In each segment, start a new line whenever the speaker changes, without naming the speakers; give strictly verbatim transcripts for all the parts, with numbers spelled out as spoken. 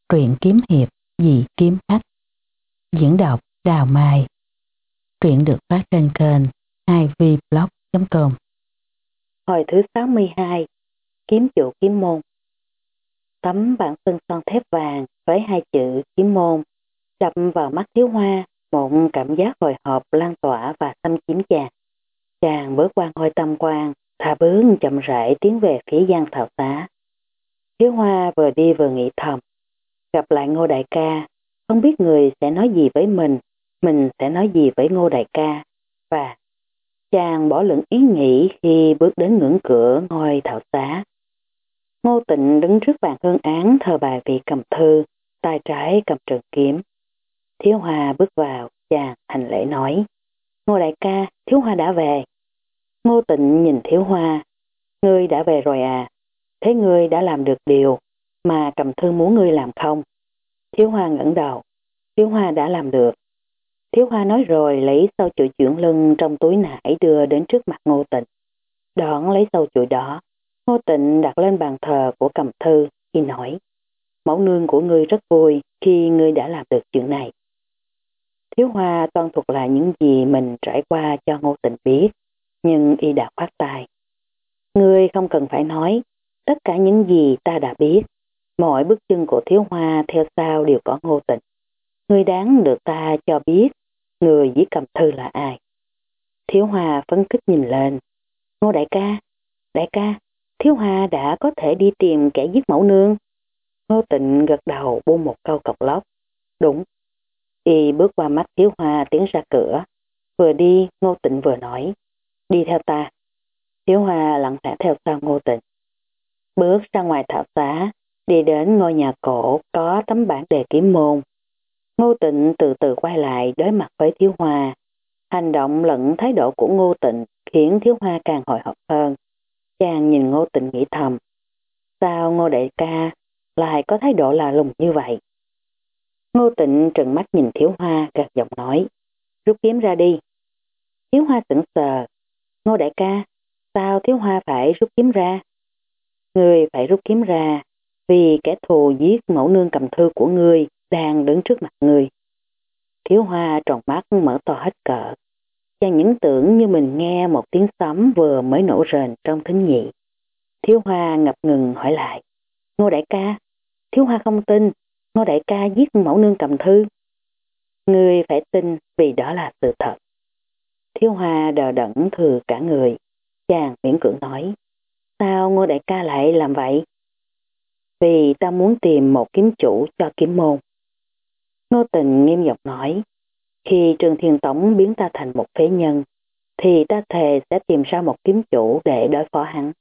Truyện kiếm hiệp Dị Kiếm Khách. Diễn đọc Đào Mai. Truyện được phát trên kênh hai v blog chấm com.
Hồi thứ sáu mươi hai. Kiếm chủ kiếm môn. Tấm bảng sơn son thép vàng với hai chữ kiếm môn đập vào mắt Thiếu Hoa, một cảm giác hồi hộp lan tỏa và xâm chiếm chàng. Chàng bước qua ngôi tam quan, thả bước chậm rãi tiến về phía gian thảo xá. Thiếu Hoa vừa đi vừa nghĩ thầm, gặp lại Ngô đại ca, không biết người sẽ nói gì với mình, mình sẽ nói gì với Ngô đại ca. Và chàng bỏ lửng ý nghĩ khi bước đến ngưỡng cửa ngôi thảo xá. Ngô Tịnh đứng trước bàn hương án thờ bài vị cầm thư, tay trái cầm trường kiếm. Thiếu Hoa bước vào, chàng hành lễ nói: Ngô đại ca, Thiếu Hoa đã về. Ngô Tịnh nhìn Thiếu Hoa: Ngươi đã về rồi à? Thế ngươi đã làm được điều mà cầm thư muốn ngươi làm không? Thiếu Hoa ngẩng đầu: Thiếu Hoa đã làm được. Thiếu Hoa nói rồi lấy sâu chuỗi chuyển lưng trong túi nải đưa đến trước mặt Ngô Tịnh. Đón lấy sâu chuỗi đó, Ngô Tịnh đặt lên bàn thờ của cầm thư khi nói: Mẫu nương của ngươi rất vui khi ngươi đã làm được chuyện này. Thiếu Hoa toan thuật lại những gì mình trải qua cho Ngô Tịnh biết, nhưng y đã khoát tay: Ngươi không cần phải nói, tất cả những gì ta đã biết. Mọi bước chân của Thiếu Hoa theo sau đều có Ngô Tịnh. Ngươi đáng được ta cho biết người giết cầm thư là ai. Thiếu Hoa phấn khích nhìn lên: Ngô đại ca, đại ca, Thiếu Hoa đã có thể đi tìm kẻ giết mẫu nương. Ngô Tịnh gật đầu buông một câu cọc lóc: Đúng. Y bước qua mắt Thiếu Hoa tiến ra cửa. Vừa đi, Ngô Tịnh vừa nói: Đi theo ta. Thiếu Hoa lặng lẽ theo sau Ngô Tịnh. Bước ra ngoài thảo xá, đi đến ngôi nhà cổ có tấm bảng đề kiếm môn. Ngô Tịnh từ từ quay lại đối mặt với Thiếu Hoa. Hành động lẫn thái độ của Ngô Tịnh khiến Thiếu Hoa càng hồi hộp hơn. Chàng nhìn Ngô Tịnh nghĩ thầm: Sao Ngô đại ca lại có thái độ lạ lùng như vậy? Ngô Tịnh trừng mắt nhìn Thiếu Hoa, gật giọng nói: Rút kiếm ra đi. Thiếu Hoa sững sờ: Ngô đại ca, sao Thiếu Hoa phải rút kiếm ra? Ngươi phải rút kiếm ra vì kẻ thù giết mẫu nương cầm thư của ngươi đang đứng trước mặt ngươi. Thiếu Hoa tròn mắt mở to hết cỡ. Chàng những tưởng như mình nghe một tiếng sấm vừa mới nổ rền trong thính nhị. Thiếu Hoa ngập ngừng hỏi lại: Ngô đại ca, Thiếu Hoa không tin Ngô đại ca giết mẫu nương cầm thư. Ngươi phải tin vì đó là sự thật. Thiếu Hoa đờ đẫn thừa cả người. Chàng miễn cưỡng nói: Sao Ngô đại ca lại làm vậy? Vì ta muốn tìm một kiếm chủ cho kiếm môn. Ngô Tịnh nghiêm giọng nói: Khi Trường Thiên Tống biến ta thành một phế nhân, thì ta thề sẽ tìm ra một kiếm chủ để đối phó hắn.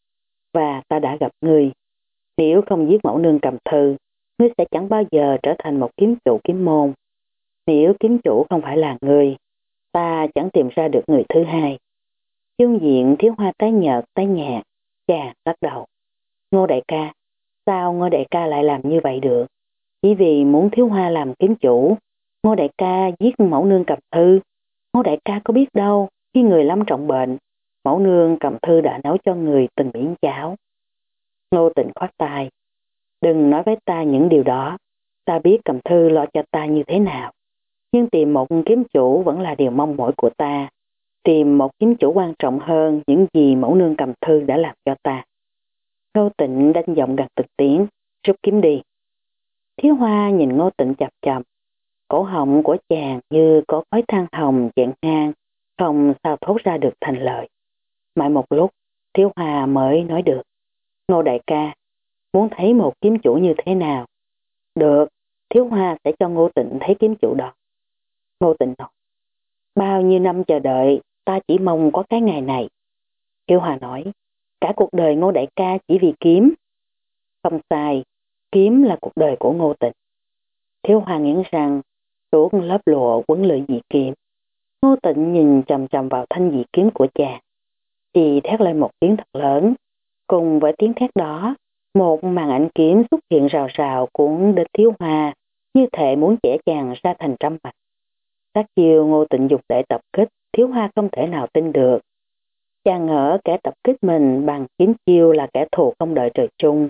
Và ta đã gặp ngươi. Nếu không giết mẫu nương cầm thư, ngươi sẽ chẳng bao giờ trở thành một kiếm chủ kiếm môn. Nếu kiếm chủ không phải là ngươi, ta chẳng tìm ra được người thứ hai. Dương diện Thiếu Hoa tái nhợt tái nhạt, chàng lắc đầu: Ngô đại ca, sao Ngô đại ca lại làm như vậy được? Chỉ vì muốn Thiếu Hoa làm kiếm chủ, Ngô đại ca giết mẫu nương cầm thư. Ngô đại ca có biết đâu, khi người lâm trọng bệnh, mẫu nương cầm thư đã nấu cho người từng miếng cháo. Ngô Tịnh khoát tay: Đừng nói với ta những điều đó. Ta biết cầm thư lo cho ta như thế nào. Nhưng tìm một kiếm chủ vẫn là điều mong mỏi của ta. Tìm một kiếm chủ quan trọng hơn những gì mẫu nương cầm thư đã làm cho ta. Ngô Tịnh đánh giọng gằn từng tiếng: Rút kiếm đi. Thiếu Hoa nhìn Ngô Tịnh chằm chằm. Cổ họng của chàng như có khói than hồng chẹn ngang, không sao thốt ra được thành lời. Mãi một lúc, Thiếu Hoa mới nói được: Ngô đại ca, muốn thấy một kiếm chủ như thế nào? Được, Thiếu Hoa sẽ cho Ngô Tịnh thấy kiếm chủ đó. Ngô Tịnh nói: Bao nhiêu năm chờ đợi, ta chỉ mong có cái ngày này. Thiếu Hoa nói: Cả cuộc đời Ngô đại ca chỉ vì kiếm. Không sai, kiếm là cuộc đời của Ngô Tịnh. Thiếu Hoa nghiến răng, tuốt lớp lụa quấn lưỡi dị kiếm. Ngô Tịnh nhìn chằm chằm vào thanh dị kiếm của chàng. Y thét lên một tiếng thật lớn. Cùng với tiếng thét đó, một màn ảnh kiếm xuất hiện rào rào cuốn đến Thiếu Hoa, như thể muốn chẻ chàng ra thành trăm mảnh. Sát chiêu Ngô Tịnh dùng để tập kích, Thiếu Hoa không thể nào tin được. Chàng ngỡ kẻ tập kích mình bằng kiếm chiêu là kẻ thù không đợi trời chung.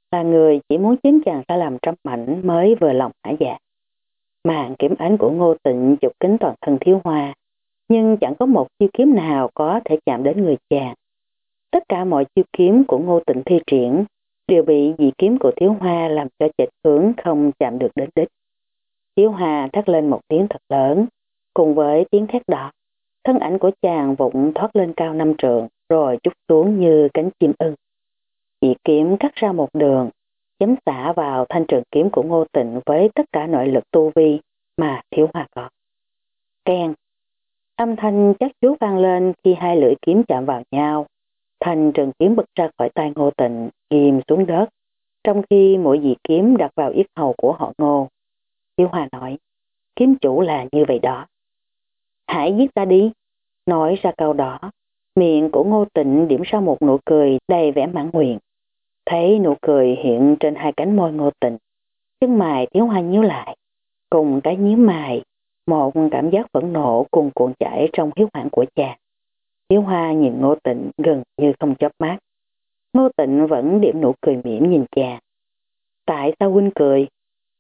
là người chỉ muốn chính chàng ra làm trăm mảnh mới vừa lòng hả dạ. Màn kiếm ánh của Ngô Tịnh chụp kính toàn thân Thiếu Hoa, nhưng chẳng có một chiêu kiếm nào có thể chạm đến người chàng. Tất cả mọi chiêu kiếm của Ngô Tịnh thi triển đều bị dị kiếm của Thiếu Hoa làm cho chệch hướng không chạm được đến đích. Thiếu Hoa thét lên một tiếng thật lớn, cùng với tiếng thét đó, thân ảnh của chàng vụng thoát lên cao năm trượng rồi trút xuống như cánh chim ưng. Dị kiếm cắt ra một đường, chém xả vào thanh trường kiếm của Ngô Tịnh với tất cả nội lực tu vi mà Thiếu Hoa có. Keng! Âm thanh chắc chú vang lên khi hai lưỡi kiếm chạm vào nhau. Thanh trường kiếm bật ra khỏi tay Ngô Tịnh, ghim xuống đất, trong khi mỗi dị kiếm đặt vào yết hầu của họ Ngô. Thiếu Hoa nói, kiếm chủ là như vậy đó. Hãy giết ta đi. Nói ra câu đó, miệng của Ngô Tịnh điểm ra một nụ cười đầy vẻ mãn nguyện. Thấy nụ cười hiện trên hai cánh môi Ngô Tịnh, chân mày Thiếu Hoa nhíu lại. Cùng cái nhíu mày, một cảm giác phẫn nộ cùng cuộn chảy trong huyết quản của chàng. Thiếu Hoa nhìn Ngô Tịnh gần như không chớp mắt. Ngô Tịnh vẫn điểm nụ cười mỉm nhìn chàng. Tại sao huynh cười?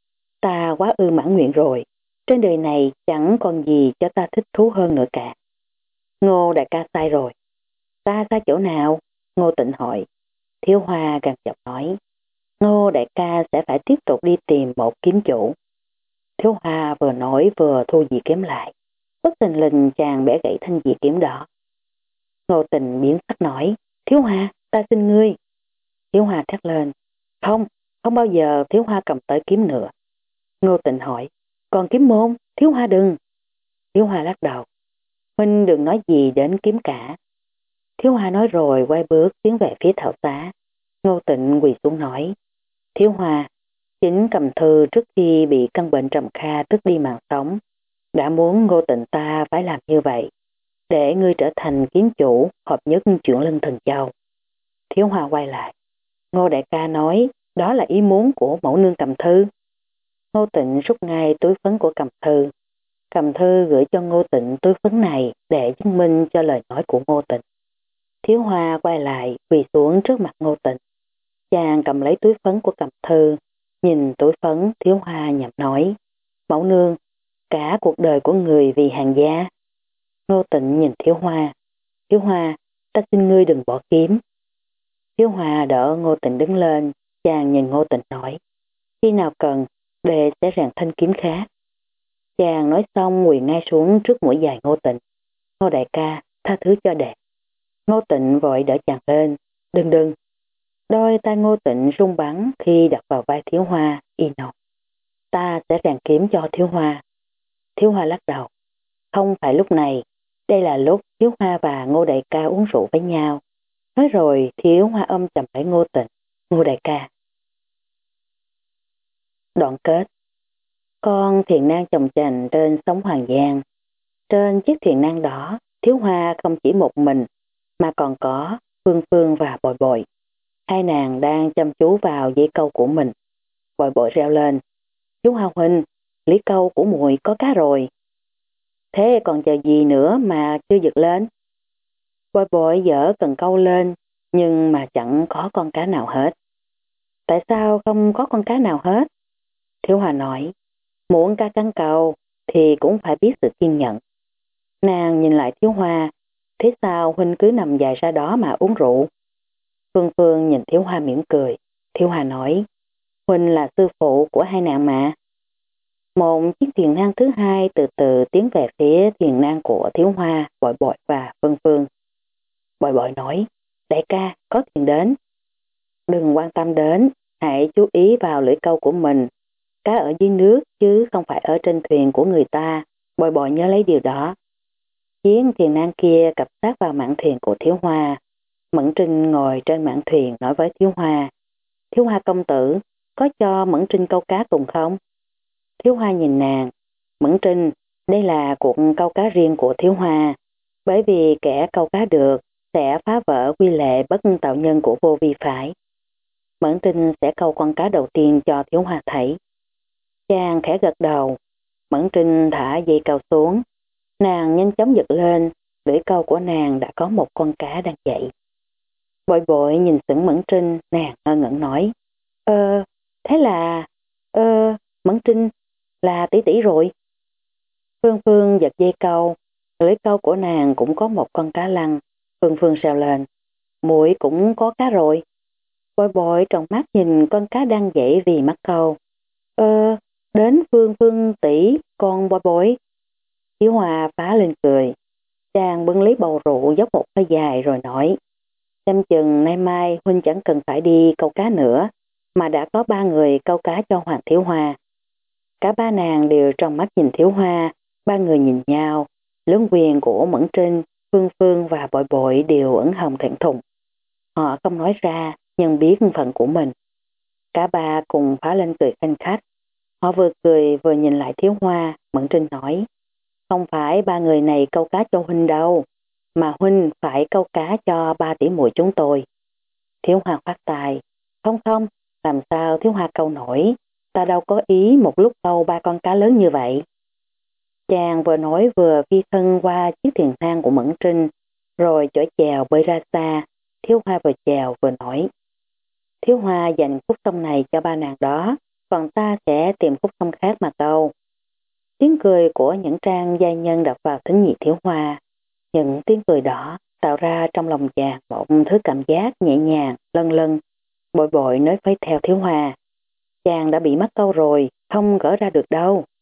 Ta quá ư mãn nguyện rồi. Trên đời này chẳng còn gì cho ta thích thú hơn nữa cả. Ngô đại ca sai rồi. Ta sai chỗ nào? Ngô Tịnh hỏi. Thiếu Hoa gằn giọng nói. Ngô đại ca sẽ phải tiếp tục đi tìm một kiếm chủ. Thiếu Hoa vừa nói vừa thu dị kiếm lại. Bất tình lình chàng bẻ gãy thanh dị kiếm đó. Ngô Tịnh biến sắc nói. Thiếu Hoa, ta xin ngươi. Thiếu Hoa thét lên. Không, không bao giờ Thiếu Hoa cầm tới kiếm nữa. Ngô Tịnh hỏi. Còn kiếm môn, Thiếu Hoa đừng. Thiếu Hoa lắc đầu. Huynh đừng nói gì đến kiếm cả. Thiếu Hoa nói rồi quay bước tiến về phía thảo xá. Ngô Tịnh quỳ xuống nói. Thiếu Hoa, chính Cầm Thư trước khi bị căn bệnh trầm kha tức đi mạng sống, đã muốn Ngô Tịnh ta phải làm như vậy, để ngươi trở thành kiếm chủ hợp nhất chuyển lân thần châu. Thiếu Hoa quay lại. Ngô đại ca nói đó là ý muốn của mẫu nương Cầm Thư. Ngô Tịnh rút ngay túi phấn của Cầm Thư. Cầm Thư gửi cho Ngô Tịnh túi phấn này để chứng minh cho lời nói của Ngô Tịnh. Thiếu Hoa quay lại quỳ xuống trước mặt Ngô Tịnh. Chàng cầm lấy túi phấn của Cầm Thư, nhìn túi phấn. Thiếu Hoa nhậm nói. Mẫu nương, cả cuộc đời của người vì hàng gia. Ngô Tịnh nhìn Thiếu Hoa. Thiếu Hoa, ta xin ngươi đừng bỏ kiếm. Thiếu Hoa đỡ Ngô Tịnh đứng lên. Chàng nhìn Ngô Tịnh nói. Khi nào cần, đệ sẽ rèn thanh kiếm khác. Chàng nói xong quỳ ngay xuống trước mũi dài Ngô Tịnh. Ngô đại ca, tha thứ cho đệ. Ngô Tịnh vội đỡ chàng lên. Đừng đừng. Đôi tay Ngô Tịnh rung bắn khi đặt vào vai Thiếu Hoa, y nói. Ta sẽ rèn kiếm cho Thiếu Hoa. Thiếu Hoa lắc đầu. Không phải lúc này. Đây là lúc Thiếu Hoa và Ngô đại ca uống rượu với nhau. Nói rồi Thiếu Hoa ôm chầm lấy Ngô Tịnh. Ngô đại ca. Đoạn kết. Con thuyền nan chồng chành trên sóng Hoàng Giang. Trên chiếc thuyền nan đó, Thiếu Hoa không chỉ một mình, mà còn có Phương Phương và Bội Bội. Hai nàng đang chăm chú vào dây câu của mình. Bội Bội reo lên. Chú Hoa huynh, lưỡi câu của muội có cá rồi. Thế còn chờ gì nữa mà chưa giật lên? Bội Bội dở cần câu lên, nhưng mà chẳng có con cá nào hết. Tại sao không có con cá nào hết? Thiếu Hoa nói. Muốn cá cắn câu thì cũng phải biết sự kiên nhẫn. Nàng nhìn lại Thiếu Hoa. Thế sao huynh cứ nằm dài ra đó mà uống rượu? Phương Phương nhìn Thiếu Hoa mỉm cười. Thiếu Hoa nói. Huynh là sư phụ của hai nàng mà. Một chiếc thuyền nan thứ hai từ từ tiến về phía thuyền nan của Thiếu Hoa, Bội Bội và Phương Phương. Bội Bội nói. Đại ca, có thuyền đến. Đừng quan tâm đến. Hãy chú ý vào lưỡi câu của mình. Cá ở dưới nước chứ không phải ở trên thuyền của người ta. Bội Bội nhớ lấy điều đó. Chiếc thuyền nan kia cập sát vào mạn thuyền của Thiếu Hoa. Mẫn Trinh ngồi trên mạn thuyền nói với Thiếu Hoa. Thiếu Hoa công tử, có cho Mẫn Trinh câu cá cùng không? Thiếu Hoa nhìn nàng. Mẫn Trinh, đây là cuộc câu cá riêng của Thiếu Hoa. Bởi vì kẻ câu cá được sẽ phá vỡ quy lệ bất tạo nhân của vô vi phải. Mẫn Trinh sẽ câu con cá đầu tiên cho Thiếu Hoa thấy. Chàng khẽ gật đầu. Mẫn Trinh thả dây câu xuống. Nàng nhanh chóng giật lên. Lưỡi câu của nàng đã có một con cá đang dậy. Bội Bội nhìn sững Mẫn Trinh, nàng ngơ ngẩn nói. Ờ, thế là, ờ, Mẫn Trinh là tỷ tỷ rồi. Phương Phương giật dây câu, lưỡi câu của nàng cũng có một con cá lăng. Phương Phương xèo lên, muội cũng có cá rồi. Bội bội trong mắt nhìn con cá đang dậy vì mắc câu. Ờ, đến Phương Phương tỷ con bội bội. Hiếu Hòa phá lên cười. Chàng bưng lấy bầu rượu dốc một hơi dài rồi nói. Xem chừng nay mai huynh chẳng cần phải đi câu cá nữa, mà đã có ba người câu cá cho Hoàng Thiếu Hoa. Cả ba nàng đều trong mắt nhìn Thiếu Hoa, ba người nhìn nhau, lớn quyền của Mẫn Trinh, Phương Phương và Bội Bội đều ẩn hồng thẹn thùng. Họ không nói ra, nhưng biết phận của mình. Cả ba cùng phá lên cười khanh khách. Họ vừa cười vừa nhìn lại Thiếu Hoa, Mẫn Trinh nói, không phải ba người này câu cá cho huynh đâu, mà huynh phải câu cá cho ba tỷ muội chúng tôi. Thiếu Hoa khoát tài, không không, làm sao Thiếu Hoa câu nổi, ta đâu có ý một lúc câu ba con cá lớn như vậy. Chàng vừa nói vừa phi thân qua chiếc thuyền thang của Mẫn Trinh, rồi chở chèo bơi ra xa. Thiếu Hoa vừa chèo vừa nói, Thiếu Hoa dành khúc sông này cho ba nàng đó, còn ta sẽ tìm khúc sông khác mà câu. Tiếng cười của những trang giai nhân đập vào thính nhị Thiếu Hoa. Những tiếng cười đó tạo ra trong lòng chàng một thứ cảm giác nhẹ nhàng, lân lân. Bội bội nói với theo Thiếu Hoa, chàng đã bị mắc câu rồi, không gỡ ra được đâu.